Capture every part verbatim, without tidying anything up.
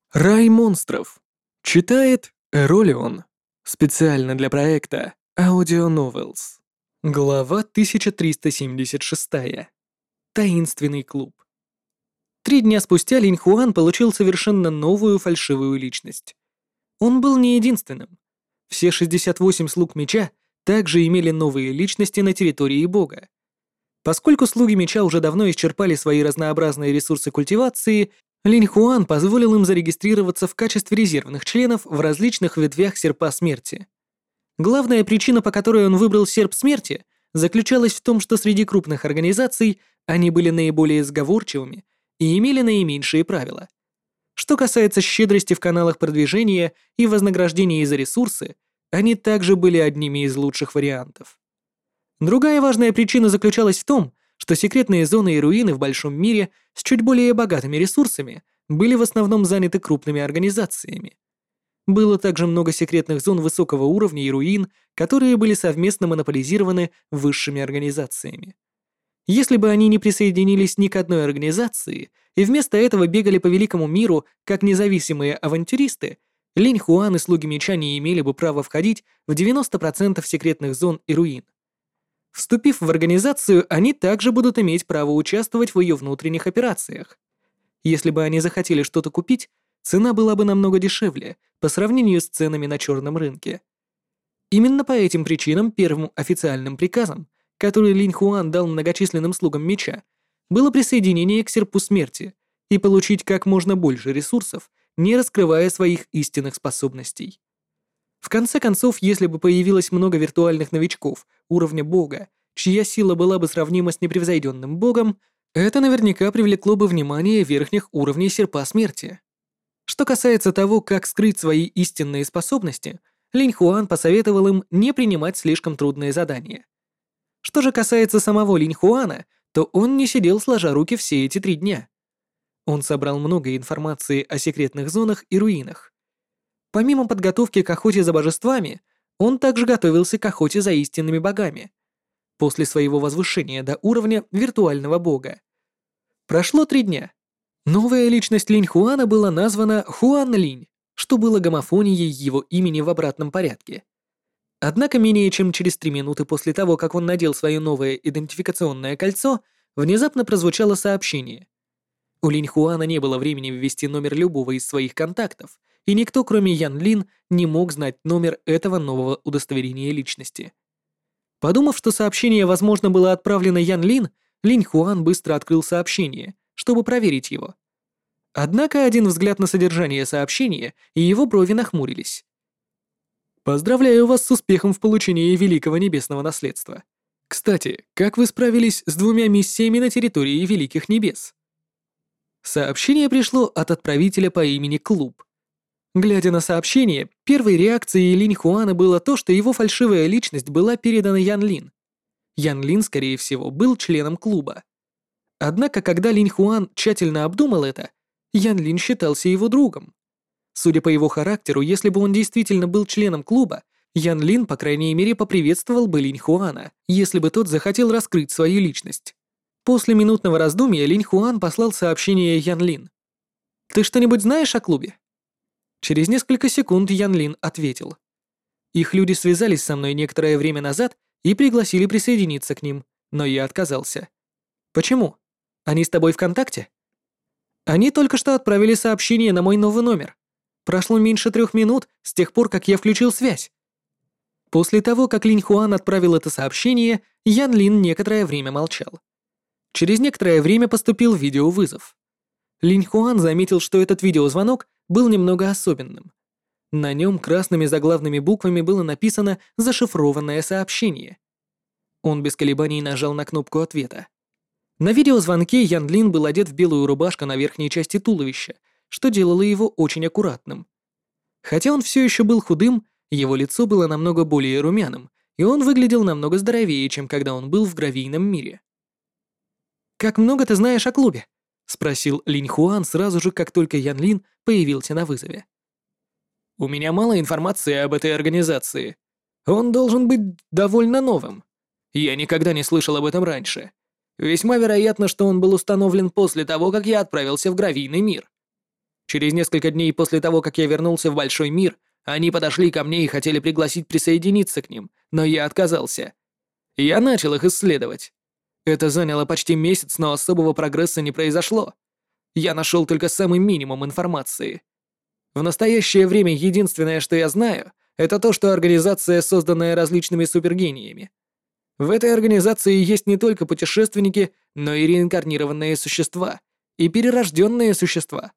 Рай монстров. Читает Эролион. Специально для проекта Audio Novels. Глава тысяча триста семьдесят шесть. Таинственный клуб. Три дня спустя Линь Хуан получил совершенно новую фальшивую личность. Он был не единственным. Все шестьдесят восемь слуг меча также имели новые личности на территории бога. Поскольку слуги меча уже давно исчерпали свои разнообразные ресурсы культивации, Линь Хуан позволил им зарегистрироваться в качестве резервных членов в различных ветвях Серпа Смерти. Главная причина, по которой он выбрал Серп Смерти, заключалась в том, что среди крупных организаций они были наиболее сговорчивыми и имели наименьшие правила. Что касается щедрости в каналах продвижения и вознаграждения за ресурсы, они также были одними из лучших вариантов. Другая важная причина заключалась в том, что секретные зоны и руины в большом мире с чуть более богатыми ресурсами были в основном заняты крупными организациями. Было также много секретных зон высокого уровня и руин, которые были совместно монополизированы высшими организациями. Если бы они не присоединились ни к одной организации и вместо этого бегали по великому миру как независимые авантюристы, Линь Хуан и слуги меча не имели бы права входить в девяносто процентов секретных зон и руин. Вступив в организацию, они также будут иметь право участвовать в ее внутренних операциях. Если бы они захотели что-то купить, цена была бы намного дешевле по сравнению с ценами на черном рынке. Именно по этим причинам первым официальным приказом, который Линь Хуан дал многочисленным слугам меча, было присоединение к Серпу Смерти и получить как можно больше ресурсов, не раскрывая своих истинных способностей. В конце концов, если бы появилось много виртуальных новичков уровня бога, чья сила была бы сравнима с непревзойденным богом, это наверняка привлекло бы внимание верхних уровней Серпа Смерти. Что касается того, как скрыть свои истинные способности, Линь Хуан посоветовал им не принимать слишком трудные задания. Что же касается самого Линь Хуана, то он не сидел сложа руки все эти три дня. Он собрал много информации о секретных зонах и руинах. Помимо подготовки к охоте за божествами, он также готовился к охоте за истинными богами, после своего возвышения до уровня виртуального бога. Прошло три дня. Новая личность Линь Хуана была названа Хуан Линь, что было гомофонией его имени в обратном порядке. Однако менее чем через три минуты после того, как он надел свое новое идентификационное кольцо, внезапно прозвучало сообщение. У Линь Хуана не было времени ввести номер любого из своих контактов, и никто, кроме Ян Лин, не мог знать номер этого нового удостоверения личности. Подумав, что сообщение, возможно, было отправлено Ян Лин, Линь Хуан быстро открыл сообщение, чтобы проверить его. Однако один взгляд на содержание сообщения, и его брови нахмурились. «Поздравляю вас с успехом в получении Великого Небесного Наследства. Кстати, как вы справились с двумя миссиями на территории Великих Небес?» Сообщение пришло от отправителя по имени Клуб. Глядя на сообщение, первой реакцией Линь Хуана было то, что его фальшивая личность была передана Ян Лин. Ян Лин, скорее всего, был членом клуба. Однако, когда Линь Хуан тщательно обдумал это, Ян Лин считался его другом. Судя по его характеру, если бы он действительно был членом клуба, Ян Лин, по крайней мере, поприветствовал бы Линь Хуана, если бы тот захотел раскрыть свою личность. После минутного раздумья Линь Хуан послал сообщение Ян Лин. «Ты что-нибудь знаешь о клубе?» Через несколько секунд Ян Лин ответил. «Их люди связались со мной некоторое время назад и пригласили присоединиться к ним, но я отказался. Почему? Они с тобой в контакте?» «Они только что отправили сообщение на мой новый номер. Прошло меньше трех минут с тех пор, как я включил связь». После того, как Линь Хуан отправил это сообщение, Ян Лин некоторое время молчал. Через некоторое время поступил видеовызов. Линь Хуан заметил, что этот видеозвонок был немного особенным. На нем красными заглавными буквами было написано зашифрованное сообщение. Он без колебаний нажал на кнопку ответа. На видеозвонке Ян Лин был одет в белую рубашку на верхней части туловища, что делало его очень аккуратным. Хотя он все еще был худым, его лицо было намного более румяным, и он выглядел намного здоровее, чем когда он был в гравийном мире. «Как много ты знаешь о клубе?» — спросил Линь Хуан сразу же, как только Ян Лин появился на вызове. «У меня мало информации об этой организации. Он должен быть довольно новым. Я никогда не слышал об этом раньше. Весьма вероятно, что он был установлен после того, как я отправился в гравийный мир». Через несколько дней после того, как я вернулся в Большой мир, они подошли ко мне и хотели пригласить присоединиться к ним, но я отказался. Я начал их исследовать. Это заняло почти месяц, но особого прогресса не произошло. Я нашел только самый минимум информации. В настоящее время единственное, что я знаю, это то, что организация, созданная различными супергениями. В этой организации есть не только путешественники, но и реинкарнированные существа и перерожденные существа.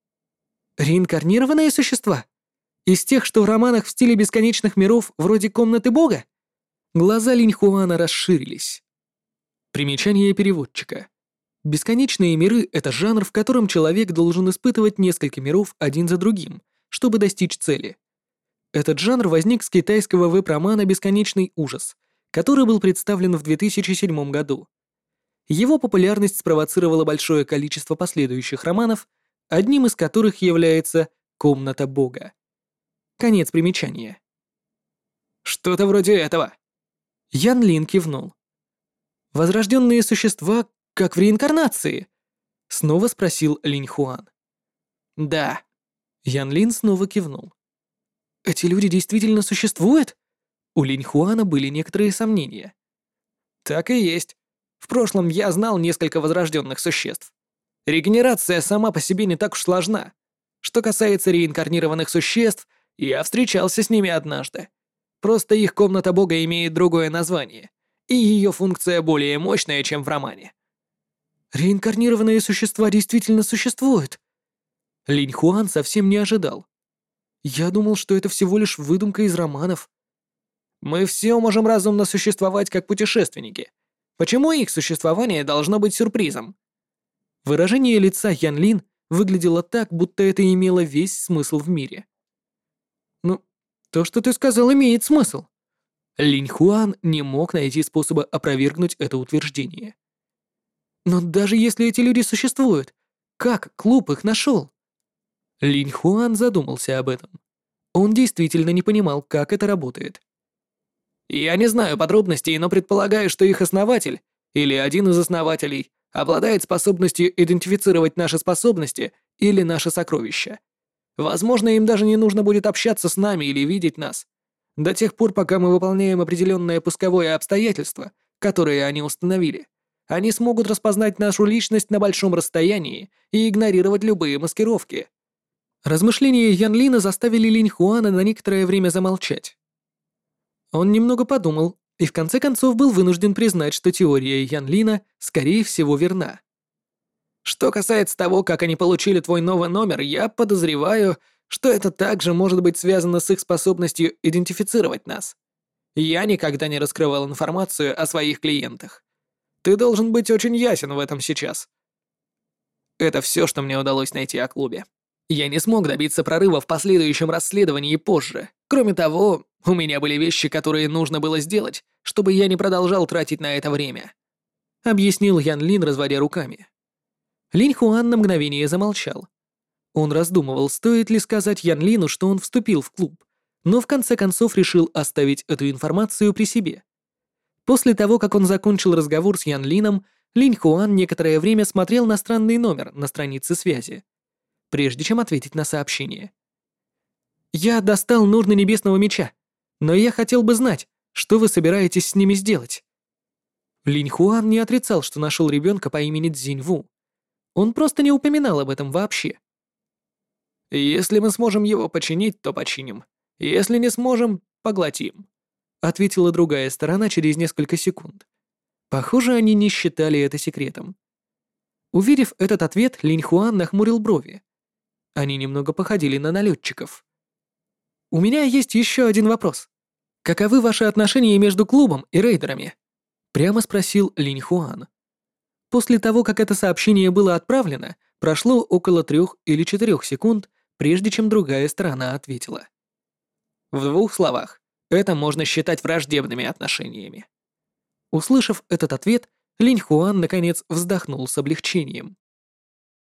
Реинкарнированные существа? Из тех, что в романах в стиле бесконечных миров, вроде «Комнаты Бога»? Глаза Линьхуана расширились. Примечание переводчика. Бесконечные миры — это жанр, в котором человек должен испытывать несколько миров один за другим, чтобы достичь цели. Этот жанр возник с китайского веб-романа «Бесконечный ужас», который был представлен в две тысячи седьмом году. Его популярность спровоцировала большое количество последующих романов, одним из которых является «Комната Бога». Конец примечания. Что-то вроде этого. Ян Лин кивнул. Возрожденные существа, как в реинкарнации? Снова спросил Линь Хуан. Да. Ян Лин снова кивнул. Эти люди действительно существуют? У Линь Хуана были некоторые сомнения. Так и есть. В прошлом я знал несколько возрожденных существ. Регенерация сама по себе не так уж сложна. Что касается реинкарнированных существ, я встречался с ними однажды. Просто их комната Бога имеет другое название, и ее функция более мощная, чем в романе. Реинкарнированные существа действительно существуют. Линь Хуан совсем не ожидал. Я думал, что это всего лишь выдумка из романов. Мы все можем разумно существовать как путешественники. Почему их существование должно быть сюрпризом? Выражение лица Ян Лин выглядело так, будто это имело весь смысл в мире. Ну, то, что ты сказал, имеет смысл. Линь Хуан не мог найти способа опровергнуть это утверждение. Но даже если эти люди существуют, как клуб их нашел? Линь Хуан задумался об этом. Он действительно не понимал, как это работает. Я не знаю подробностей, но предполагаю, что их основатель, или один из основателей, обладает способностью идентифицировать наши способности или наши сокровища. Возможно, им даже не нужно будет общаться с нами или видеть нас. До тех пор, пока мы выполняем определенное пусковое обстоятельство, которое они установили, они смогут распознать нашу личность на большом расстоянии и игнорировать любые маскировки. Размышления Ян Лина заставили Линь Хуана на некоторое время замолчать. Он немного подумал и в конце концов был вынужден признать, что теория Ян Лина, скорее всего, верна. Что касается того, как они получили твой новый номер, я подозреваю, что это также может быть связано с их способностью идентифицировать нас. Я никогда не раскрывал информацию о своих клиентах. Ты должен быть очень ясен в этом сейчас. Это все, что мне удалось найти о клубе. Я не смог добиться прорыва в последующем расследовании позже. Кроме того, у меня были вещи, которые нужно было сделать, чтобы я не продолжал тратить на это время. Объяснил Ян Лин, разводя руками. Линь Хуан на мгновение замолчал. Он раздумывал, стоит ли сказать Ян Лину, что он вступил в клуб, но в конце концов решил оставить эту информацию при себе. После того, как он закончил разговор с Ян Лином, Линь Хуан некоторое время смотрел на странный номер на странице связи, прежде чем ответить на сообщение. «Я достал нурны небесного меча, но я хотел бы знать, что вы собираетесь с ними сделать?» Линь Хуан не отрицал, что нашел ребенка по имени Цзинь Ву. Он просто не упоминал об этом вообще. «Если мы сможем его починить, то починим. Если не сможем, поглотим», — ответила другая сторона через несколько секунд. Похоже, они не считали это секретом. Увидев этот ответ, Линь Хуан нахмурил брови. Они немного походили на налетчиков. «У меня есть еще один вопрос. Каковы ваши отношения между клубом и рейдерами?» — прямо спросил Линь Хуан. После того, как это сообщение было отправлено, прошло около трех или четырех секунд, прежде чем другая сторона ответила. В двух словах, это можно считать враждебными отношениями. Услышав этот ответ, Линь Хуан наконец вздохнул с облегчением.